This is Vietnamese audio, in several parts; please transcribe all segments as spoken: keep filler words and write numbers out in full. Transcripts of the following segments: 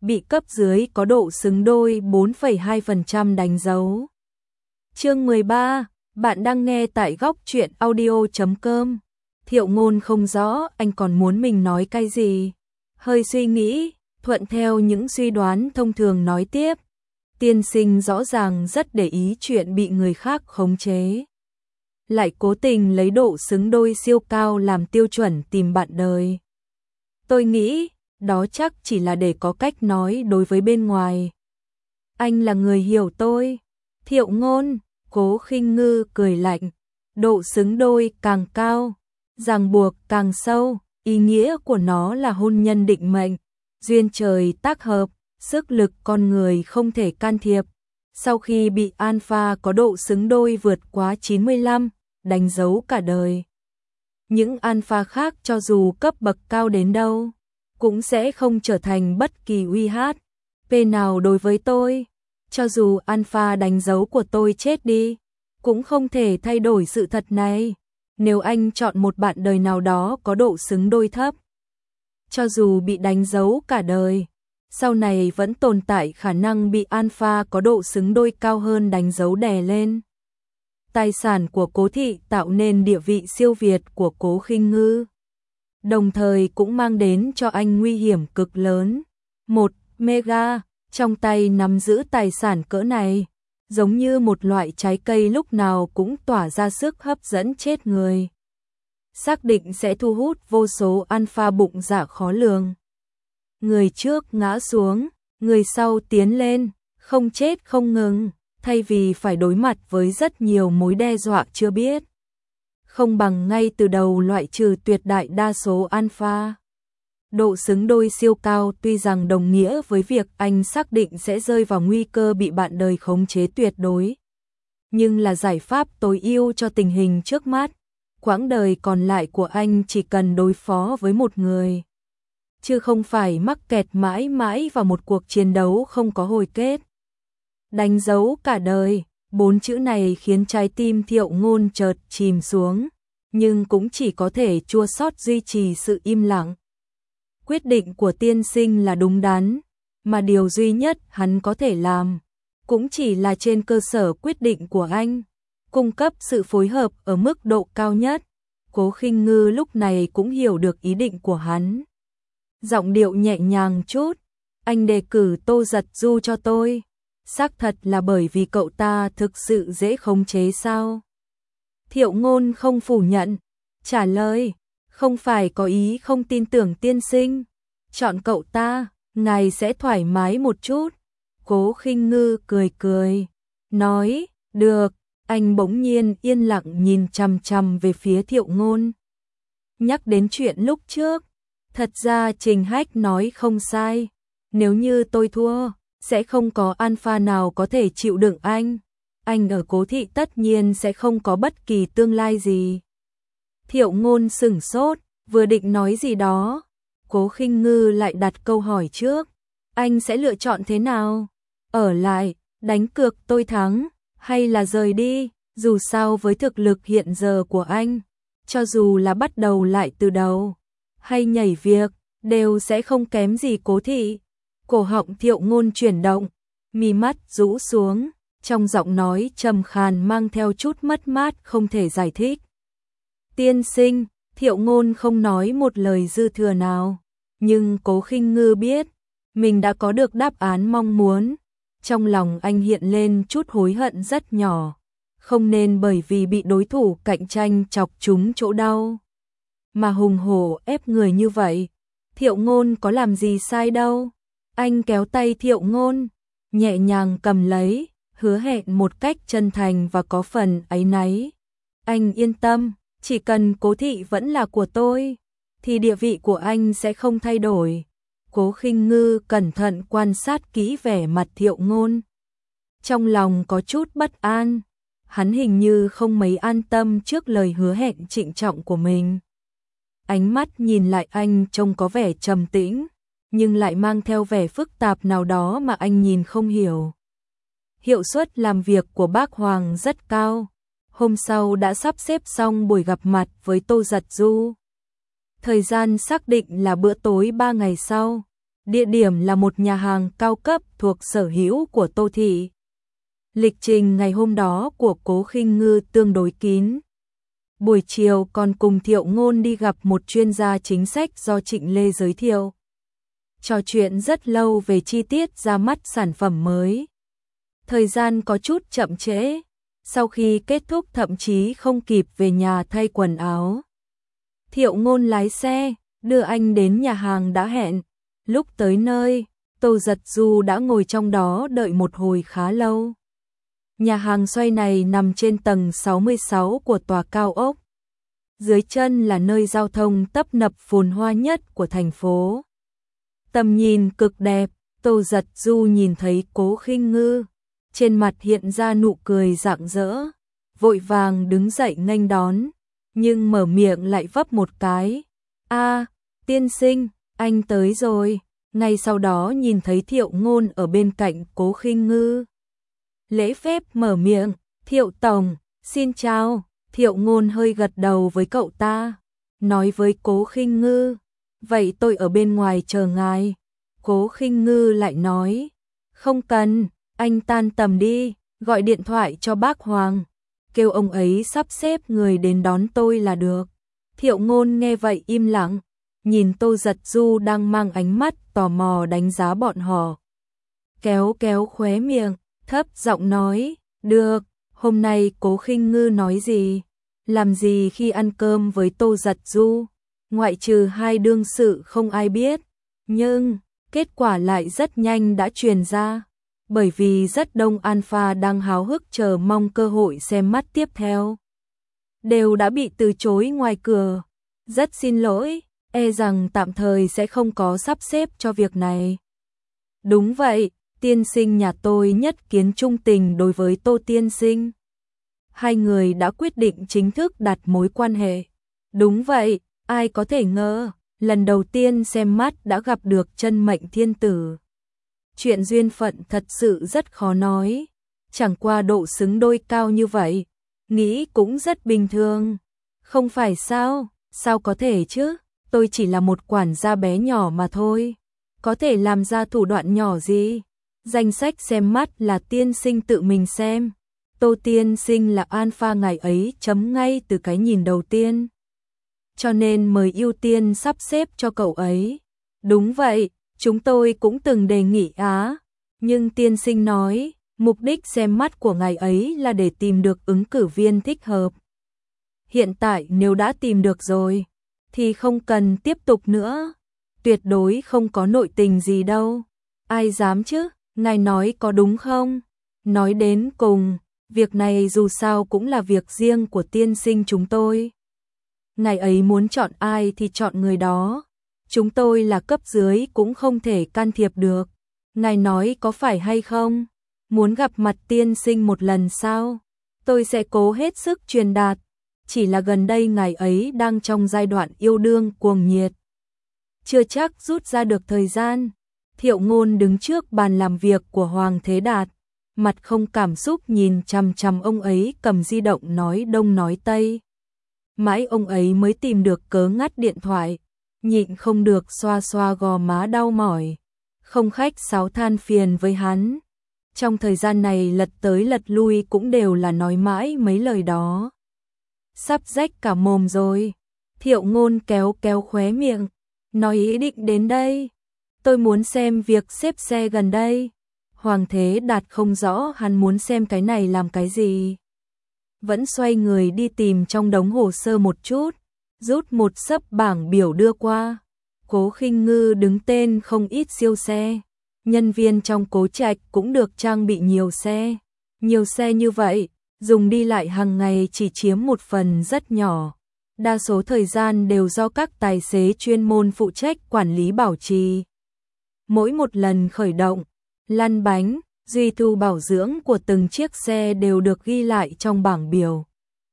bị cấp dưới có độ xứng đôi bốn phẩy hai phần trăm đánh dấu. Chương mười ba, bạn đang nghe tại góc truyện audio chấm com. Thiệu Ngôn không rõ anh còn muốn mình nói cái gì. Hơi suy nghĩ, thuận theo những suy đoán thông thường nói tiếp. Tiên sinh rõ ràng rất để ý chuyện bị người khác khống chế. Lại cố tình lấy độ xứng đôi siêu cao làm tiêu chuẩn tìm bạn đời. Tôi nghĩ, đó chắc chỉ là để có cách nói đối với bên ngoài. Anh là người hiểu tôi. Thiệu Ngôn, Cố Khinh Ngư cười lạnh. Độ xứng đôi càng cao, ràng buộc càng sâu, ý nghĩa của nó là hôn nhân định mệnh, duyên trời tác hợp, sức lực con người không thể can thiệp. Sau khi bị alpha có độ xứng đôi vượt quá chín mươi lăm, đánh dấu cả đời. Những alpha khác cho dù cấp bậc cao đến đâu, cũng sẽ không trở thành bất kỳ uy hát P nào đối với tôi. Cho dù alpha đánh dấu của tôi chết đi, cũng không thể thay đổi sự thật này. Nếu anh chọn một bạn đời nào đó có độ xứng đôi thấp, cho dù bị đánh dấu cả đời, sau này vẫn tồn tại khả năng bị alpha có độ xứng đôi cao hơn đánh dấu đè lên. Tài sản của Cố thị tạo nên địa vị siêu việt của Cố Khinh Ngư, đồng thời cũng mang đến cho anh nguy hiểm cực lớn. Một mega trong tay nắm giữ tài sản cỡ này, giống như một loại trái cây lúc nào cũng tỏa ra sức hấp dẫn chết người. Xác định sẽ thu hút vô số alpha bụng dạ khó lường. Người trước ngã xuống, người sau tiến lên, không chết không ngừng, thay vì phải đối mặt với rất nhiều mối đe dọa chưa biết. Không bằng ngay từ đầu loại trừ tuyệt đại đa số alpha. Độ xứng đôi siêu cao tuy rằng đồng nghĩa với việc anh xác định sẽ rơi vào nguy cơ bị bạn đời khống chế tuyệt đối, nhưng là giải pháp tối ưu cho tình hình trước mắt. Quãng đời còn lại của anh chỉ cần đối phó với một người, chứ không phải mắc kẹt mãi mãi vào một cuộc chiến đấu không có hồi kết. Đánh dấu cả đời, bốn chữ này khiến trái tim Thiệu Ngôn chợt chìm xuống, nhưng cũng chỉ có thể chua xót duy trì sự im lặng. Quyết định của tiên sinh là đúng đắn, mà điều duy nhất hắn có thể làm, cũng chỉ là trên cơ sở quyết định của anh, cung cấp sự phối hợp ở mức độ cao nhất. Cố Khinh Ngư lúc này cũng hiểu được ý định của hắn. Giọng điệu nhẹ nhàng chút, anh đề cử Tô Giật Du cho tôi, xác thật là bởi vì cậu ta thực sự dễ khống chế sao? Thiệu Ngôn không phủ nhận, trả lời, không phải có ý không tin tưởng tiên sinh, chọn cậu ta, ngài sẽ thoải mái một chút. Cố Khinh Ngư cười cười, nói, được. Anh bỗng nhiên yên lặng nhìn chằm chằm về phía Thiệu Ngôn. Nhắc đến chuyện lúc trước, thật ra Trình Hách nói không sai, nếu như tôi thua, sẽ không có alpha nào có thể chịu đựng anh. Anh ở Cố thị tất nhiên sẽ không có bất kỳ tương lai gì. Thiệu Ngôn sửng sốt, vừa định nói gì đó, Cố Khinh Ngư lại đặt câu hỏi trước. Anh sẽ lựa chọn thế nào? Ở lại, đánh cược tôi thắng, hay là rời đi? Dù sao với thực lực hiện giờ của anh, cho dù là bắt đầu lại từ đầu, hay nhảy việc, đều sẽ không kém gì Cố thị. Cổ họng Thiệu Ngôn chuyển động, mi mắt rũ xuống, trong giọng nói trầm khàn mang theo chút mất mát không thể giải thích. Tiên sinh, Thiệu Ngôn không nói một lời dư thừa nào, nhưng Cố Khinh Ngư biết, mình đã có được đáp án mong muốn. Trong lòng anh hiện lên chút hối hận rất nhỏ, không nên bởi vì bị đối thủ cạnh tranh chọc trúng chỗ đau, mà hùng hổ ép người như vậy. Thiệu Ngôn có làm gì sai đâu. Anh kéo tay Thiệu Ngôn, nhẹ nhàng cầm lấy, hứa hẹn một cách chân thành và có phần áy náy. Anh yên tâm, chỉ cần Cố thị vẫn là của tôi, thì địa vị của anh sẽ không thay đổi. Cố Khinh Ngư cẩn thận quan sát kỹ vẻ mặt Thiệu Ngôn. Trong lòng có chút bất an, hắn hình như không mấy an tâm trước lời hứa hẹn trịnh trọng của mình. Ánh mắt nhìn lại anh trông có vẻ trầm tĩnh, nhưng lại mang theo vẻ phức tạp nào đó mà anh nhìn không hiểu. Hiệu suất làm việc của bác Hoàng rất cao, hôm sau đã sắp xếp xong buổi gặp mặt với Tô Giật Du. Thời gian xác định là bữa tối ba ngày sau, Địa điểm là một nhà hàng cao cấp thuộc sở hữu của Tô Thị. Lịch trình ngày hôm đó của Cố Khinh Ngư tương đối kín. Buổi chiều còn cùng Thiệu Ngôn đi gặp một chuyên gia chính sách do Trịnh Lê giới thiệu. Trò chuyện rất lâu về chi tiết ra mắt sản phẩm mới. Thời gian có chút chậm trễ, sau khi kết thúc thậm chí không kịp về nhà thay quần áo. Thiệu Ngôn lái xe, đưa anh đến nhà hàng đã hẹn. Lúc tới nơi, Tô Giật Du đã ngồi trong đó đợi một hồi khá lâu. Nhà hàng xoay này nằm trên tầng sáu mươi sáu của tòa cao ốc. Dưới chân là nơi giao thông tấp nập phồn hoa nhất của thành phố. Tầm nhìn cực đẹp, Tô Giật Du nhìn thấy Cố Khinh Ngư, trên mặt hiện ra nụ cười rạng rỡ, vội vàng đứng dậy nghênh đón, nhưng mở miệng lại vấp một cái. "A, tiên sinh, anh tới rồi." Ngay sau đó nhìn thấy Thiệu Ngôn ở bên cạnh Cố Khinh Ngư. Lễ phép mở miệng, "Thiệu tổng, xin chào." Thiệu Ngôn hơi gật đầu với cậu ta, nói với Cố Khinh Ngư, "Vậy tôi ở bên ngoài chờ ngài." Cố Khinh Ngư lại nói, "Không cần, anh tan tầm đi, gọi điện thoại cho bác Hoàng, kêu ông ấy sắp xếp người đến đón tôi là được." Thiệu Ngôn nghe vậy im lặng, nhìn Tô Giật Du đang mang ánh mắt tò mò đánh giá bọn họ. Kéo kéo khóe miệng, thấp giọng nói, "Được, hôm nay Cố Khinh Ngư nói gì, làm gì khi ăn cơm với Tô Giật Du, ngoại trừ hai đương sự không ai biết." Nhưng kết quả lại rất nhanh đã truyền ra, bởi vì rất đông alpha đang háo hức chờ mong cơ hội xem mắt tiếp theo, đều đã bị từ chối ngoài cửa. "Rất xin lỗi, e rằng tạm thời sẽ không có sắp xếp cho việc này." "Đúng vậy, tiên sinh nhà tôi nhất kiến trung tình đối với Tô tiên sinh." Hai người đã quyết định chính thức đặt mối quan hệ. Đúng vậy, ai có thể ngờ, lần đầu tiên xem mắt đã gặp được chân mệnh thiên tử. Chuyện duyên phận thật sự rất khó nói, chẳng qua độ xứng đôi cao như vậy, nghĩ cũng rất bình thường. Không phải sao, sao có thể chứ, tôi chỉ là một quản gia bé nhỏ mà thôi, có thể làm ra thủ đoạn nhỏ gì. Danh sách xem mắt là tiên sinh tự mình xem, Tô tiên sinh là alpha ngày ấy chấm ngay từ cái nhìn đầu tiên, cho nên mời ưu tiên sắp xếp cho cậu ấy. Đúng vậy, chúng tôi cũng từng đề nghị á, nhưng tiên sinh nói, mục đích xem mắt của ngài ấy là để tìm được ứng cử viên thích hợp. Hiện tại nếu đã tìm được rồi, thì không cần tiếp tục nữa, tuyệt đối không có nội tình gì đâu. Ai dám chứ, ngài nói có đúng không? Nói đến cùng, việc này dù sao cũng là việc riêng của tiên sinh chúng tôi. Ngài ấy muốn chọn ai thì chọn người đó, chúng tôi là cấp dưới cũng không thể can thiệp được. Ngài nói có phải hay không? Muốn gặp mặt tiên sinh một lần sao? Tôi sẽ cố hết sức truyền đạt, chỉ là gần đây ngài ấy đang trong giai đoạn yêu đương cuồng nhiệt, chưa chắc rút ra được thời gian. Thiệu Ngôn đứng trước bàn làm việc của Hoàng Thế Đạt, mặt không cảm xúc nhìn chằm chằm ông ấy cầm di động nói đông nói tây. Mãi ông ấy mới tìm được cớ ngắt điện thoại, nhịn không được xoa xoa gò má đau mỏi, không khách sáo than phiền với hắn. Trong thời gian này lật tới lật lui cũng đều là nói mãi mấy lời đó. Sắp rách cả mồm rồi. Thiệu Ngôn kéo kéo khóe miệng, nói ý định đến đây. Tôi muốn xem việc xếp xe gần đây. Hoàng Thế Đạt không rõ hắn muốn xem cái này làm cái gì. Vẫn xoay người đi tìm trong đống hồ sơ một chút, rút một xấp bảng biểu đưa qua. Cố Khinh Ngư đứng tên không ít siêu xe. Nhân viên trong Cố Trạch cũng được trang bị nhiều xe. Nhiều xe như vậy, dùng đi lại hàng ngày chỉ chiếm một phần rất nhỏ. Đa số thời gian đều do các tài xế chuyên môn phụ trách quản lý bảo trì. Mỗi một lần khởi động, lăn bánh, duy thu bảo dưỡng của từng chiếc xe đều được ghi lại trong bảng biểu.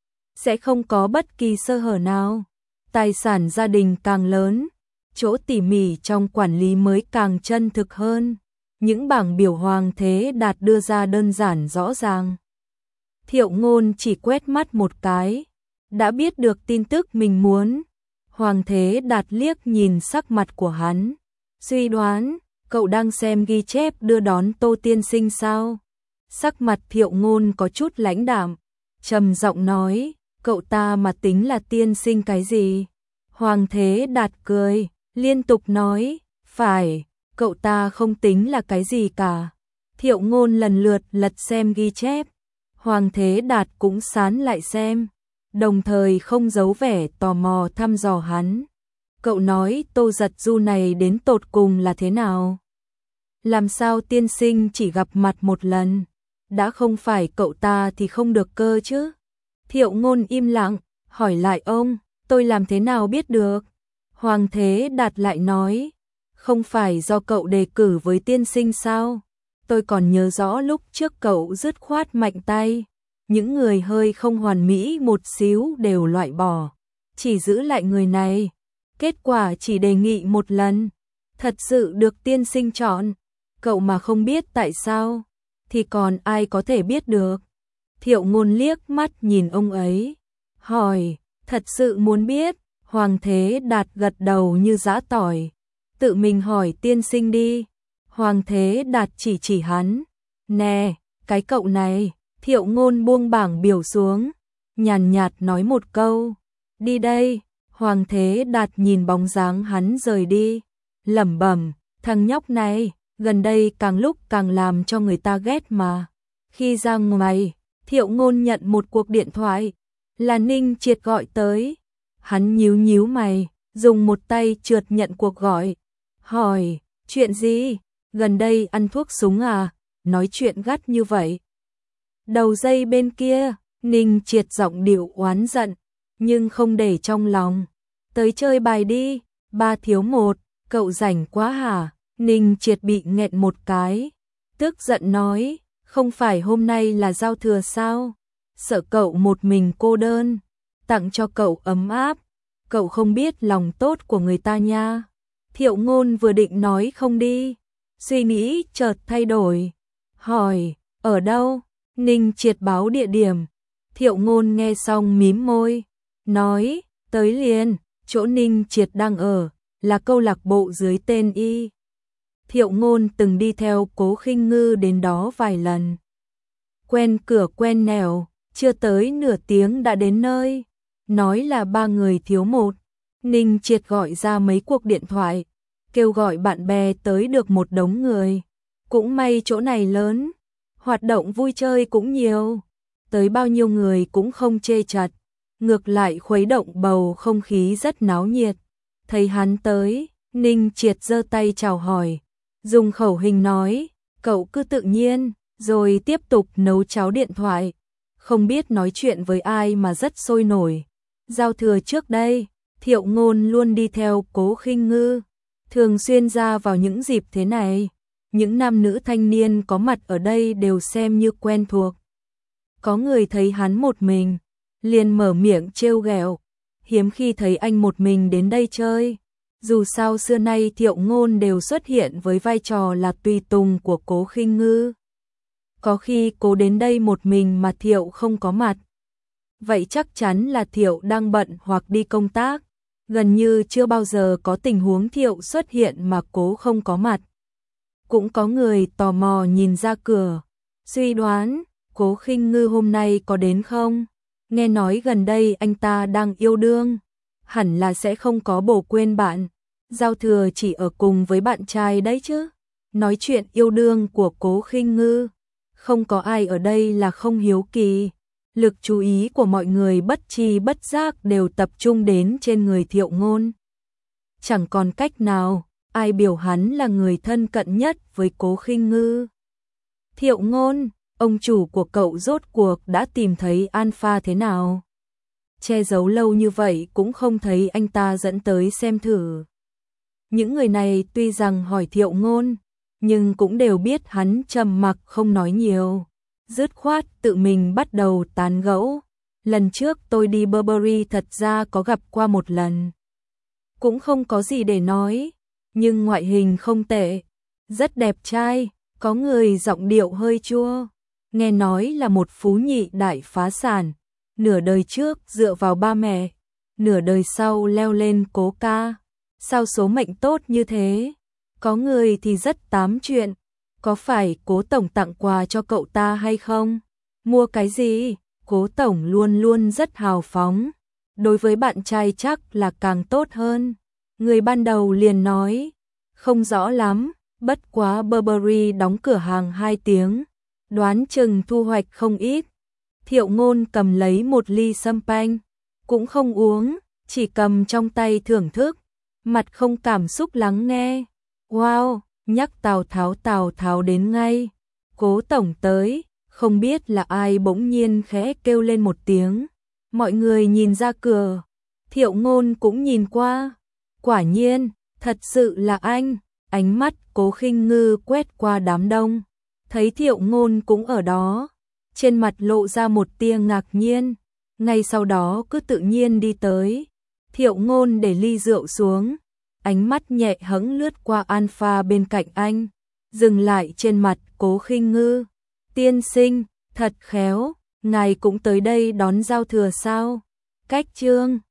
Sẽ không có bất kỳ sơ hở nào. Tài sản gia đình càng lớn, chỗ tỉ mỉ trong quản lý mới càng chân thực hơn. Những bảng biểu Hoàng Thế Đạt đưa ra đơn giản rõ ràng. Thiệu Ngôn chỉ quét mắt một cái, đã biết được tin tức mình muốn. Hoàng Thế Đạt liếc nhìn sắc mặt của hắn, Suy đoán, cậu đang xem ghi chép đưa đón Tô tiên sinh sao? Sắc mặt Thiệu Ngôn có chút lãnh đạm, trầm giọng nói, cậu ta mà tính là tiên sinh cái gì? Hoàng Thế Đạt cười, liên tục nói, phải, cậu ta không tính là cái gì cả. Thiệu Ngôn lần lượt lật xem ghi chép, Hoàng Thế Đạt cũng sán lại xem, đồng thời không giấu vẻ tò mò thăm dò hắn. Cậu nói Tô Giật Du này đến tột cùng là thế nào? Làm sao tiên sinh chỉ gặp mặt một lần? Đã không phải cậu ta thì không được cơ chứ? Thiệu Ngôn im lặng, hỏi lại ông, tôi làm thế nào biết được? Hoàng Thế Đạt lại nói, không phải do cậu đề cử với tiên sinh sao? Tôi còn nhớ rõ lúc trước cậu dứt khoát mạnh tay, những người hơi không hoàn mỹ một xíu đều loại bỏ, chỉ giữ lại người này. Kết quả chỉ đề nghị một lần, thật sự được tiên sinh chọn. Cậu mà không biết tại sao, thì còn ai có thể biết được? Thiệu Ngôn liếc mắt nhìn ông ấy, hỏi, thật sự muốn biết? Hoàng Thế Đạt gật đầu như giã tỏi, tự mình hỏi tiên sinh đi. Hoàng Thế Đạt chỉ chỉ hắn, nè, cái cậu này. Thiệu Ngôn buông bảng biểu xuống, nhàn nhạt nói một câu, đi đây. Hoàng Thế Đạt nhìn bóng dáng hắn rời đi, lẩm bẩm, thằng nhóc này, gần đây càng lúc càng làm cho người ta ghét mà. Khi ra ngoài, Thiệu Ngôn nhận một cuộc điện thoại, là Ninh Triệt gọi tới. Hắn nhíu nhíu mày, dùng một tay trượt nhận cuộc gọi, hỏi, chuyện gì? Gần đây ăn thuốc súng à? Nói chuyện gắt như vậy. Đầu dây bên kia, Ninh Triệt giọng điệu oán giận, nhưng không để trong lòng. Tới chơi bài đi, ba thiếu một, cậu rảnh quá hả? Ninh Triệt bị nghẹn một cái, tức giận nói, không phải hôm nay là giao thừa sao? Sợ cậu một mình cô đơn, tặng cho cậu ấm áp, cậu không biết lòng tốt của người ta nha. Thiệu Ngôn vừa định nói không đi, suy nghĩ chợt thay đổi, hỏi, ở đâu? Ninh Triệt báo địa điểm. Thiệu Ngôn nghe xong mím môi, nói, tới liền. Chỗ Ninh Triệt đang ở là câu lạc bộ dưới tên Y. Thiệu Ngôn từng đi theo Cố Khinh Ngư đến đó vài lần. Quen cửa quen nẻo, chưa tới nửa tiếng đã đến nơi. Nói là ba người thiếu một. Ninh Triệt gọi ra mấy cuộc điện thoại, kêu gọi bạn bè tới được một đống người. Cũng may chỗ này lớn, hoạt động vui chơi cũng nhiều, tới bao nhiêu người cũng không chê chật, ngược lại khuấy động bầu không khí rất náo nhiệt. Thấy hắn tới, Ninh Triệt giơ tay chào hỏi, dùng khẩu hình nói, cậu cứ tự nhiên, rồi tiếp tục nấu cháo điện thoại. Không biết nói chuyện với ai mà rất sôi nổi. Giao thừa trước đây, Thiệu Ngôn luôn đi theo Cố Khinh Ngư, thường xuyên ra vào những dịp thế này. Những nam nữ thanh niên có mặt ở đây đều xem như quen thuộc. Có người thấy hắn một mình, liền mở miệng trêu ghẹo, hiếm khi thấy anh một mình đến đây chơi. Dù sao xưa nay Thiệu Ngôn đều xuất hiện với vai trò là tùy tùng của Cố Khinh Ngư. Có khi Cố đến đây một mình mà Thiệu không có mặt, vậy chắc chắn là Thiệu đang bận hoặc đi công tác. Gần như chưa bao giờ có tình huống Thiệu xuất hiện mà Cố không có mặt. Cũng có người tò mò nhìn ra cửa, suy đoán, Cố Khinh Ngư hôm nay có đến không? Nghe nói gần đây anh ta đang yêu đương, hẳn là sẽ không có bồ quên bạn. Giao thừa chỉ ở cùng với bạn trai đấy chứ. Nói chuyện yêu đương của Cố Khinh Ngư, không có ai ở đây là không hiếu kỳ. Lực chú ý của mọi người bất tri bất giác đều tập trung đến trên người Thiệu Ngôn. Chẳng còn cách nào, ai biểu hắn là người thân cận nhất với Cố Khinh Ngư. Thiệu Ngôn, ông chủ của cậu rốt cuộc đã tìm thấy Alpha thế nào? Che giấu lâu như vậy cũng không thấy anh ta dẫn tới xem thử. Những người này tuy rằng hỏi Thiệu Ngôn, nhưng cũng đều biết hắn trầm mặc không nói nhiều. Dứt khoát tự mình bắt đầu tán gẫu. Lần trước tôi đi Burberry thật ra có gặp qua một lần. Cũng không có gì để nói, nhưng ngoại hình không tệ, rất đẹp trai, có người giọng điệu hơi chua. Nghe nói là một phú nhị đại phá sản, nửa đời trước dựa vào ba mẹ, nửa đời sau leo lên Cố ca. Sao số mệnh tốt như thế? có người thì rất tám chuyện, có phải Cố tổng tặng quà cho cậu ta hay không? Mua cái gì? Cố tổng luôn luôn rất hào phóng, đối với bạn trai chắc là càng tốt hơn. Người ban đầu liền nói, không rõ lắm, bất quá Burberry đóng cửa hàng hai tiếng, đoán chừng thu hoạch không ít. Thiệu Ngôn cầm lấy một ly champagne, cũng không uống, chỉ cầm trong tay thưởng thức, mặt không cảm xúc lắng nghe. Wow, nhắc Tào Tháo Tào Tháo đến ngay. Cố tổng tới, không biết là ai bỗng nhiên khẽ kêu lên một tiếng. Mọi người nhìn ra cửa, Thiệu Ngôn cũng nhìn qua. Quả nhiên, thật sự là anh. Ánh mắt Cố Khinh Ngư quét qua đám đông, thấy Thiệu Ngôn cũng ở đó, trên mặt lộ ra một tia ngạc nhiên, ngay sau đó cứ tự nhiên đi tới. Thiệu Ngôn để ly rượu xuống, ánh mắt nhẹ hẫng lướt qua Alpha bên cạnh anh, dừng lại trên mặt Cố Khinh Ngư. Tiên sinh, thật khéo, ngài cũng tới đây đón giao thừa sao? Cách trương